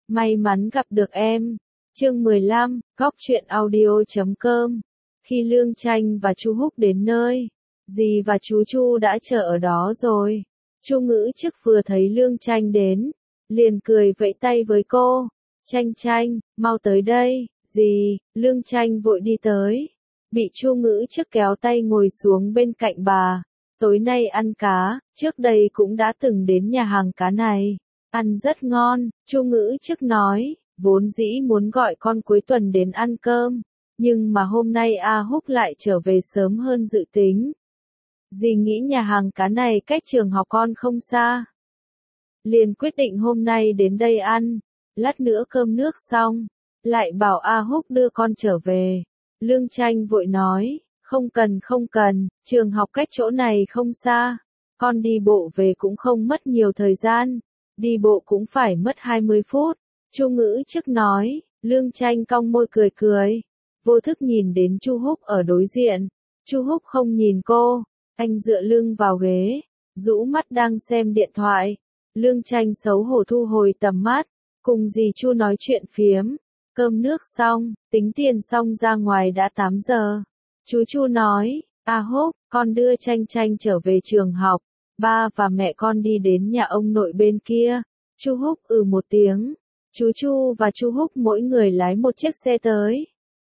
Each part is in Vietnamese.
may mắn gặp được em. Chương 15, Góc truyện audio.com. Khi Lương Tranh và Chu Húc đến nơi, dì và chú Chu đã chờ ở đó rồi. Chu Ngữ Chức vừa thấy Lương Tranh đến, liền cười vẫy tay với cô. Tranh Tranh, mau tới đây, dì. Lương Tranh vội đi tới, bị Chu Ngữ Chức kéo tay ngồi xuống bên cạnh bà. Tối nay ăn cá, trước đây cũng đã từng đến nhà hàng cá này. Ăn rất ngon, Chu Ngữ Chức nói, vốn dĩ muốn gọi con cuối tuần đến ăn cơm, nhưng mà hôm nay A Húc lại trở về sớm hơn dự tính. Dì nghĩ nhà hàng cá này cách trường học con không xa, liền quyết định hôm nay đến đây ăn, lát nữa cơm nước xong, lại bảo A Húc đưa con trở về. Lương Tranh vội nói, không cần, trường học cách chỗ này không xa, con đi bộ về cũng không mất nhiều thời gian, đi bộ cũng phải mất 20 phút. Chu Ngữ Chức nói. Lương Tranh cong môi cười, vô thức nhìn đến Chu Húc ở đối diện. Chu Húc không nhìn cô, anh dựa lưng vào ghế, rũ mắt đang xem điện thoại. Lương Tranh xấu hổ thu hồi tầm mắt, cùng dì Chu nói chuyện phiếm. Cơm nước xong, tính tiền xong ra ngoài đã 8 giờ. Chú Chu nói, A Húc, con đưa Tranh Tranh trở về trường học, ba và mẹ con đi đến nhà ông nội bên kia. Chu Húc một tiếng. Chú Chu và Chu Húc mỗi người lái một chiếc xe tới.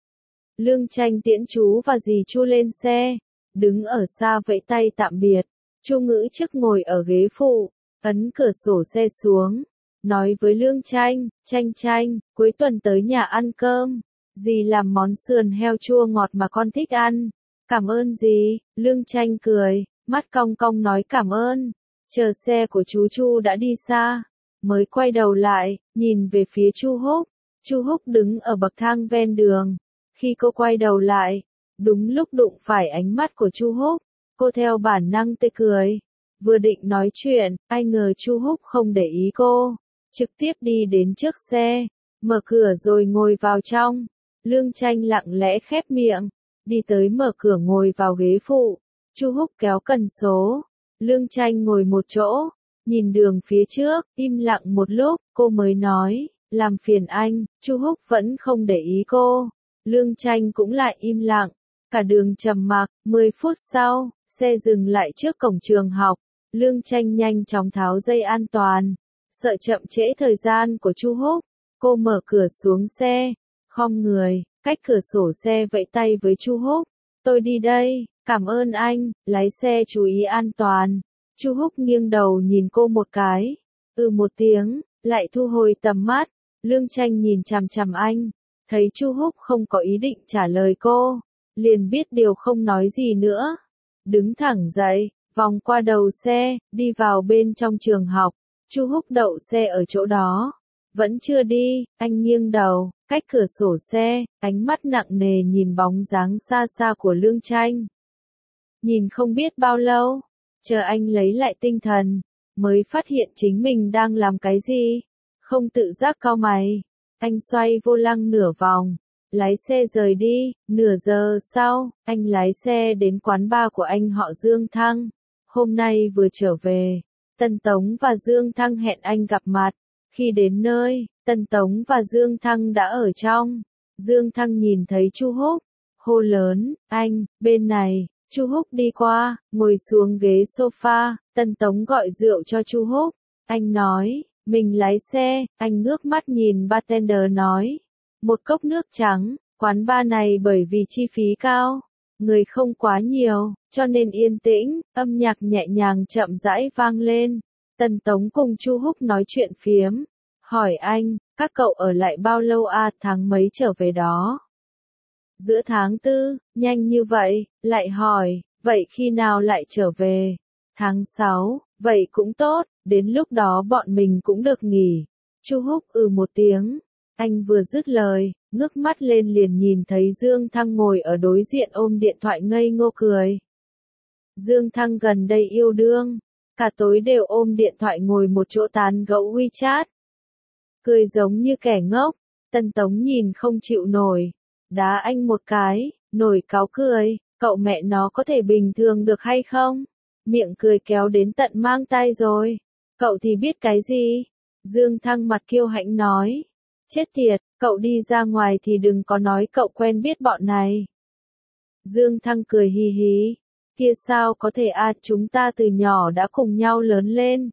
Lương Tranh tiễn chú và dì Chu lên xe, đứng ở xa vẫy tay tạm biệt. Chu Ngữ Chức ngồi ở ghế phụ, ấn cửa sổ xe xuống, nói với Lương Tranh, Tranh, cuối tuần tới nhà ăn cơm, dì làm món sườn heo chua ngọt mà con thích ăn. Cảm ơn dì. Lương Tranh cười, mắt cong cong nói cảm ơn. Chờ xe của chú Chu đã đi xa, mới quay đầu lại, nhìn về phía Chu Húc. Chu Húc đứng ở bậc thang ven đường. Khi cô quay đầu lại, đúng lúc đụng phải ánh mắt của Chu Húc, cô theo bản năng tươi cười. Vừa định nói chuyện, ai ngờ Chu Húc không để ý cô, trực tiếp đi đến trước xe, mở cửa rồi ngồi vào trong. Lương Tranh lặng lẽ khép miệng, đi tới mở cửa ngồi vào ghế phụ. Chu Húc kéo cần số. Lương Tranh ngồi một chỗ, nhìn đường phía trước, im lặng một lúc, cô mới nói, làm phiền anh. Chu Húc vẫn không để ý cô. Lương Tranh cũng lại im lặng. Cả đường trầm mặc. 10 phút sau, xe dừng lại trước cổng trường học. Lương Tranh nhanh chóng tháo dây an toàn, sợ chậm trễ thời gian của Chu Húc. Cô mở cửa xuống xe, khom người, cách cửa sổ xe vẫy tay với Chu Húc. Tôi đi đây, cảm ơn anh, lái xe chú ý an toàn. Chu Húc nghiêng đầu nhìn cô một cái, một tiếng, lại thu hồi tầm mắt. Lương Tranh nhìn chằm chằm anh, thấy Chu Húc không có ý định trả lời cô, liền biết điều không nói gì nữa. Đứng thẳng dậy, vòng qua đầu xe, đi vào bên trong trường học. Chu Húc đậu xe ở chỗ đó, vẫn chưa đi, anh nghiêng đầu, cách cửa sổ xe, ánh mắt nặng nề nhìn bóng dáng xa xa của Lương Tranh. Nhìn không biết bao lâu, chờ anh lấy lại tinh thần, mới phát hiện chính mình đang làm cái gì, không tự giác cau mày. Anh xoay vô lăng nửa vòng, lái xe rời đi. Nửa giờ sau, anh lái xe đến quán bar của anh họ Dương Thăng. Hôm nay vừa trở về, Tân Tống và Dương Thăng hẹn anh gặp mặt. Khi đến nơi, Tân Tống và Dương Thăng đã ở trong. Dương Thăng nhìn thấy Chu Húc, hô lớn, anh, bên này. Chu Húc đi qua, ngồi xuống ghế sofa. Tân Tống gọi rượu cho Chu Húc. Anh nói, mình lái xe. Anh ngước mắt nhìn bartender nói, một cốc nước trắng. Quán bar này bởi vì chi phí cao, người không quá nhiều, cho nên yên tĩnh, âm nhạc nhẹ nhàng chậm rãi vang lên. Tân Tống cùng Chu Húc nói chuyện phiếm, hỏi anh, các cậu ở lại bao lâu tháng mấy trở về đó? Giữa tháng 4, nhanh như vậy. Lại hỏi, vậy khi nào lại trở về? Tháng 6, vậy cũng tốt, đến lúc đó bọn mình cũng được nghỉ. Chu Húc một tiếng. Anh vừa dứt lời, ngước mắt lên liền nhìn thấy Dương Thăng ngồi ở đối diện ôm điện thoại ngây ngô cười. Dương Thăng gần đây yêu đương, cả tối đều ôm điện thoại ngồi một chỗ tán gẫu WeChat. Cười giống như kẻ ngốc. Tân Tống nhìn không chịu nổi, đá anh một cái, nổi cáu cười, cậu mẹ nó có thể bình thường được hay không? Miệng cười kéo đến tận mang tai rồi. Cậu thì biết cái gì? Dương Thăng mặt kiêu hãnh nói, Chết tiệt, cậu đi ra ngoài thì đừng có nói cậu quen biết bọn này. Dương Thăng cười hì hì. Kia sao có thể chúng ta từ nhỏ đã cùng nhau lớn lên.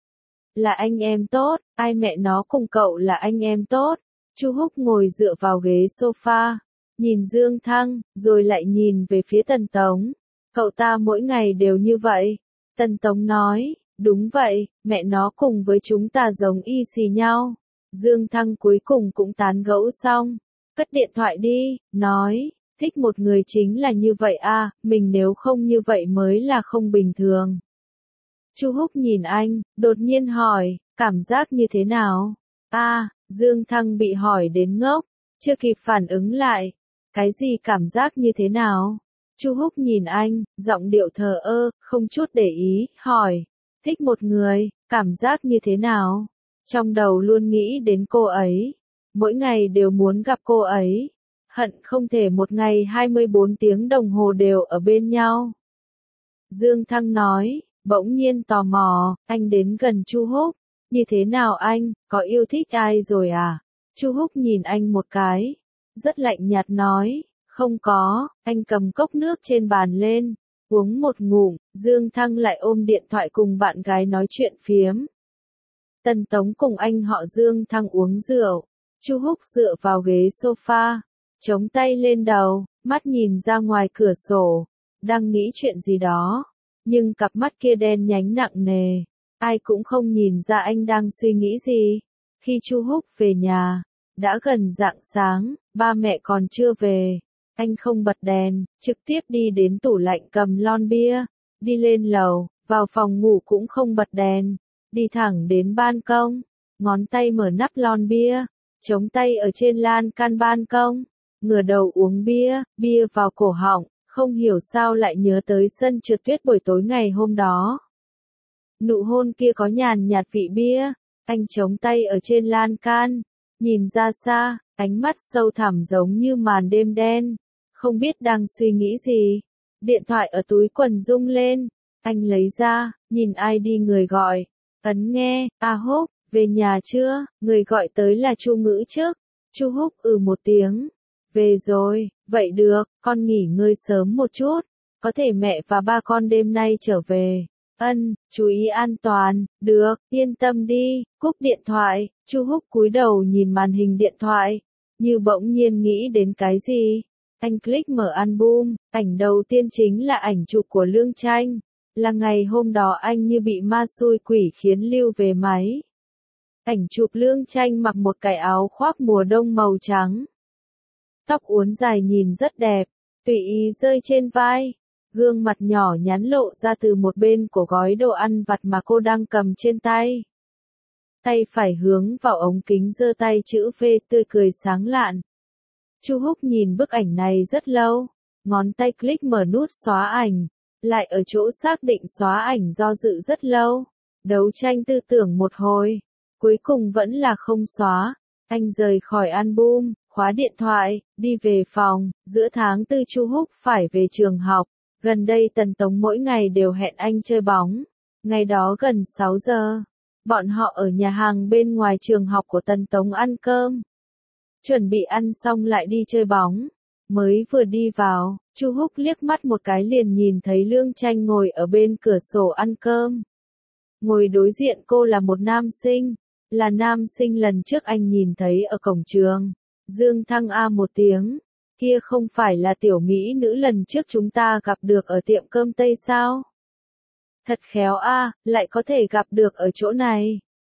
Là anh em tốt, ai mẹ nó cùng cậu là anh em tốt. Chu Húc ngồi dựa vào ghế sofa, nhìn Dương Thăng, rồi lại nhìn về phía Tần Tống. Cậu ta mỗi ngày đều như vậy. Tần Tống nói, đúng vậy, mẹ nó cùng với chúng ta giống y xì nhau. Dương Thăng cuối cùng cũng tán gẫu xong, cất điện thoại đi, nói, thích một người chính là như vậy mình nếu không như vậy mới là không bình thường. Chu Húc nhìn anh, đột nhiên hỏi, cảm giác như thế nào? Dương Thăng bị hỏi đến ngốc, chưa kịp phản ứng lại. Cái gì cảm giác như thế nào? Chu Húc nhìn anh, giọng điệu thờ ơ, không chút để ý, hỏi, thích một người, cảm giác như thế nào? Trong đầu luôn nghĩ đến cô ấy, mỗi ngày đều muốn gặp cô ấy, hận không thể một ngày 24 tiếng đồng hồ đều ở bên nhau. Dương Thăng nói, bỗng nhiên tò mò, anh đến gần Chu Húc, như thế nào anh, có yêu thích ai rồi à? Chu Húc nhìn anh một cái, rất lạnh nhạt nói, không có, anh cầm cốc nước trên bàn lên, uống một ngụm, Dương Thăng lại ôm điện thoại cùng bạn gái nói chuyện phiếm. Tần Tống cùng anh họ Dương Thăng uống rượu, Chu Húc dựa vào ghế sofa, chống tay lên đầu, mắt nhìn ra ngoài cửa sổ, đang nghĩ chuyện gì đó, nhưng cặp mắt kia đen nhánh nặng nề, ai cũng không nhìn ra anh đang suy nghĩ gì. Khi Chu Húc về nhà, đã gần rạng sáng, ba mẹ còn chưa về, anh không bật đèn, trực tiếp đi đến tủ lạnh cầm lon bia, đi lên lầu, vào phòng ngủ cũng không bật đèn, đi thẳng đến ban công, ngón tay mở nắp lon bia, chống tay ở trên lan can ban công, ngửa đầu uống bia, bia vào cổ họng, không hiểu sao lại nhớ tới sân trượt tuyết buổi tối ngày hôm đó. Nụ hôn kia có nhàn nhạt vị bia, anh chống tay ở trên lan can, nhìn ra xa, ánh mắt sâu thẳm giống như màn đêm đen, không biết đang suy nghĩ gì. Điện thoại ở túi quần rung lên, anh lấy ra, nhìn ID người gọi, ấn nghe, Húc, về nhà chưa? Người gọi tới là Chu Ngữ Trức. Chu Húc một tiếng. Về rồi, vậy được, con nghỉ ngơi sớm một chút, có thể mẹ và ba con đêm nay trở về. Chú ý an toàn, được, yên tâm đi, cúp điện thoại. Chu Húc cúi đầu nhìn màn hình điện thoại, như bỗng nhiên nghĩ đến cái gì. Anh click mở album, ảnh đầu tiên chính là ảnh chụp của Lương Tranh, là ngày hôm đó anh như bị ma xui quỷ khiến lưu về máy. Ảnh chụp Lương Tranh mặc một cái áo khoác mùa đông màu trắng. Tóc uốn dài nhìn rất đẹp, tùy ý rơi trên vai. Gương mặt nhỏ nhắn lộ ra từ một bên của gói đồ ăn vặt mà cô đang cầm trên tay. Tay phải hướng vào ống kính giơ tay chữ V tươi cười sáng lạn. Chu Húc nhìn bức ảnh này rất lâu, ngón tay click mở nút xóa ảnh, lại ở chỗ xác định xóa ảnh do dự rất lâu, đấu tranh tư tưởng một hồi, cuối cùng vẫn là không xóa. Anh rời khỏi album, khóa điện thoại, đi về phòng. Giữa tháng 4 Chu Húc phải về trường học. Gần đây Tần Tống mỗi ngày đều hẹn anh chơi bóng. Ngày đó gần 6 giờ, bọn họ ở nhà hàng bên ngoài trường học của Tần Tống ăn cơm. Chuẩn bị ăn xong lại đi chơi bóng. Mới vừa đi vào, Chu Húc liếc mắt một cái liền nhìn thấy Lương Tranh ngồi ở bên cửa sổ ăn cơm. Ngồi đối diện cô là một nam sinh, là nam sinh lần trước anh nhìn thấy ở cổng trường. Dương Thăng một tiếng, kia không phải là tiểu mỹ nữ lần trước chúng ta gặp được ở tiệm cơm Tây sao? Thật khéo lại có thể gặp được ở chỗ này.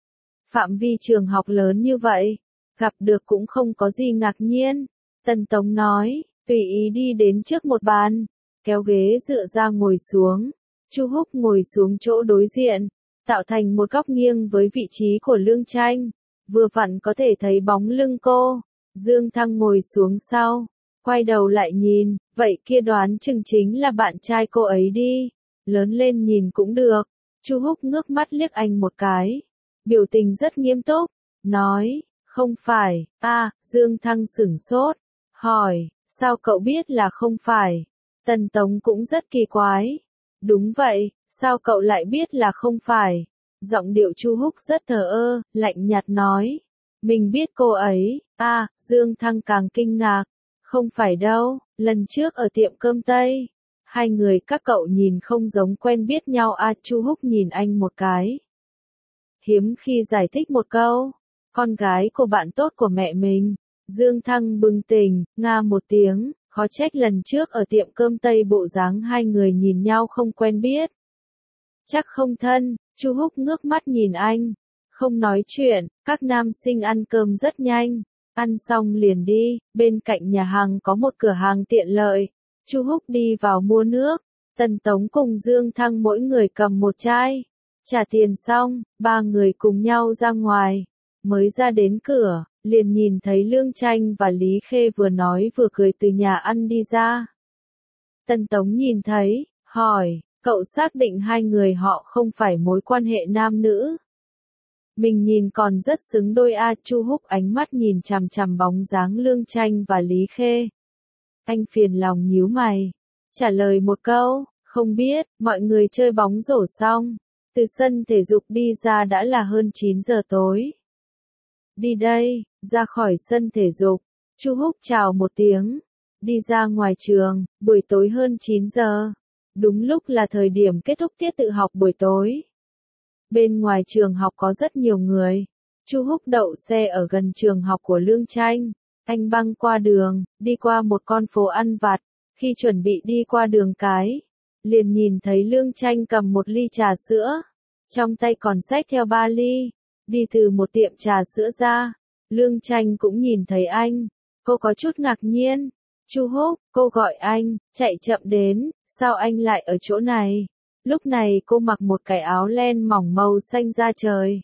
Phạm vi trường học lớn như vậy, gặp được cũng không có gì ngạc nhiên. Tần Tống nói, tùy ý đi đến trước một bàn, kéo ghế dựa ra ngồi xuống. Chu Húc ngồi xuống chỗ đối diện, tạo thành một góc nghiêng với vị trí của Lương Tranh, vừa vặn có thể thấy bóng lưng cô. Dương Thăng ngồi xuống sau, quay đầu lại nhìn, vậy kia đoán chừng chính là bạn trai cô ấy đi, lớn lên nhìn cũng được. Chu Húc ngước mắt liếc anh một cái, biểu tình rất nghiêm túc, nói, không phải. Dương Thăng sửng sốt, hỏi, sao cậu biết là không phải? Tần Tống cũng rất kỳ quái, đúng vậy, sao cậu lại biết là không phải? Giọng điệu Chu Húc rất thờ ơ, lạnh nhạt nói, Mình biết cô ấy, Dương Thăng càng kinh ngạc. Không phải đâu, lần trước ở tiệm cơm Tây. Hai người các cậu nhìn không giống quen biết nhau Chu Húc nhìn anh một cái. Hiếm khi giải thích một câu. Con gái của bạn tốt của mẹ mình. Dương Thăng bừng tỉnh, nga một tiếng, khó trách lần trước ở tiệm cơm Tây bộ dáng hai người nhìn nhau không quen biết. Chắc không thân, Chu Húc ngước mắt nhìn anh. Không nói chuyện, các nam sinh ăn cơm rất nhanh. Ăn xong liền đi, bên cạnh nhà hàng có một cửa hàng tiện lợi. Chu Húc đi vào mua nước. Tần Tống cùng Dương Thăng mỗi người cầm một chai. Trả tiền xong, ba người cùng nhau ra ngoài. Mới ra đến cửa, liền nhìn thấy Lương Tranh và Lý Khê vừa nói vừa cười từ nhà ăn đi ra. Tần Tống nhìn thấy, hỏi, cậu xác định hai người họ không phải mối quan hệ nam nữ? Mình nhìn còn rất xứng đôi Chu Húc ánh mắt nhìn chằm chằm bóng dáng Lương Tranh và Lý Khê. Anh phiền lòng nhíu mày. Trả lời một câu, không biết, mọi người chơi bóng rổ xong. Từ sân thể dục đi ra đã là hơn 9 giờ tối. Đi đây, ra khỏi sân thể dục. Chu Húc chào một tiếng. Đi ra ngoài trường, buổi tối hơn 9 giờ. Đúng lúc là thời điểm kết thúc tiết tự học buổi tối. Bên ngoài trường học có rất nhiều người. Chu Húc đậu xe ở gần trường học của Lương Tranh. Anh băng qua đường, đi qua một con phố ăn vặt. Khi chuẩn bị đi qua đường cái, liền nhìn thấy Lương Tranh cầm một ly trà sữa. Trong tay còn xách theo 3 ly. Đi từ một tiệm trà sữa ra. Lương Tranh cũng nhìn thấy anh. Cô có chút ngạc nhiên. Chu Húc, cô gọi anh, chạy chậm đến, sao anh lại ở chỗ này? Lúc này cô mặc một cái áo len mỏng màu xanh da trời.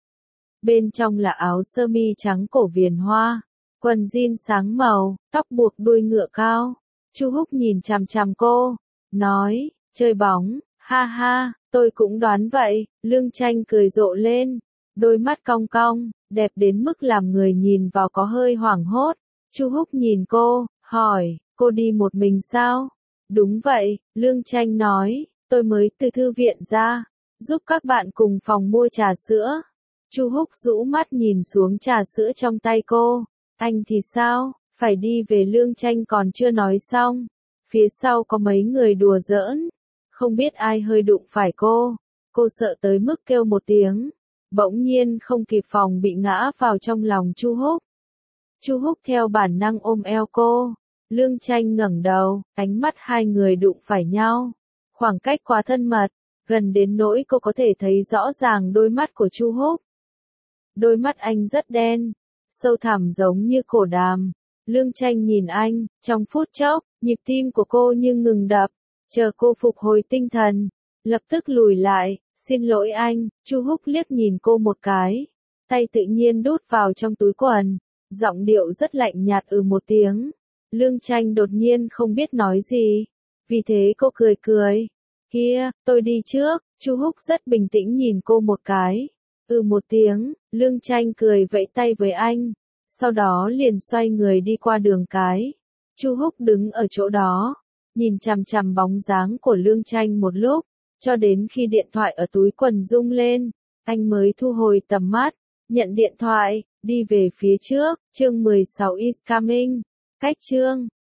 Bên trong là áo sơ mi trắng cổ viền hoa, quần jean sáng màu, tóc buộc đuôi ngựa cao. Chu Húc nhìn chằm chằm cô, nói, chơi bóng, ha ha, tôi cũng đoán vậy. Lương Tranh cười rộ lên, đôi mắt cong cong, đẹp đến mức làm người nhìn vào có hơi hoảng hốt. Chu Húc nhìn cô, hỏi, cô đi một mình sao? Đúng vậy, Lương Tranh nói, tôi mới từ thư viện ra, giúp các bạn cùng phòng mua trà sữa. Chu Húc rũ mắt nhìn xuống trà sữa trong tay cô. Anh thì sao? Phải đi về. Lương Tranh còn chưa nói xong. Phía sau có mấy người đùa giỡn. Không biết ai hơi đụng phải cô. Cô sợ tới mức kêu một tiếng. Bỗng nhiên không kịp phòng bị ngã vào trong lòng Chu Húc. Chu Húc theo bản năng ôm eo cô. Lương Tranh ngẩng đầu, ánh mắt hai người đụng phải nhau. Khoảng cách quá thân mật, gần đến nỗi cô có thể thấy rõ ràng đôi mắt của Chu Húc. Đôi mắt anh rất đen, sâu thẳm giống như cổ đàm. Lương Tranh nhìn anh, trong phút chốc, nhịp tim của cô như ngừng đập. Chờ cô phục hồi tinh thần, lập tức lùi lại, xin lỗi anh. Chu Húc liếc nhìn cô một cái, tay tự nhiên đút vào trong túi quần, giọng điệu rất lạnh nhạt một tiếng. Lương Tranh đột nhiên không biết nói gì, vì thế cô cười cười. Kia, tôi đi trước. Chu Húc rất bình tĩnh nhìn cô một cái. Một tiếng, Lương Tranh cười vẫy tay với anh, sau đó liền xoay người đi qua đường cái. Chu Húc đứng ở chỗ đó, nhìn chằm chằm bóng dáng của Lương Tranh một lúc, cho đến khi điện thoại ở túi quần rung lên, anh mới thu hồi tầm mắt, nhận điện thoại, đi về phía trước. Chương 16 is coming. Cách chương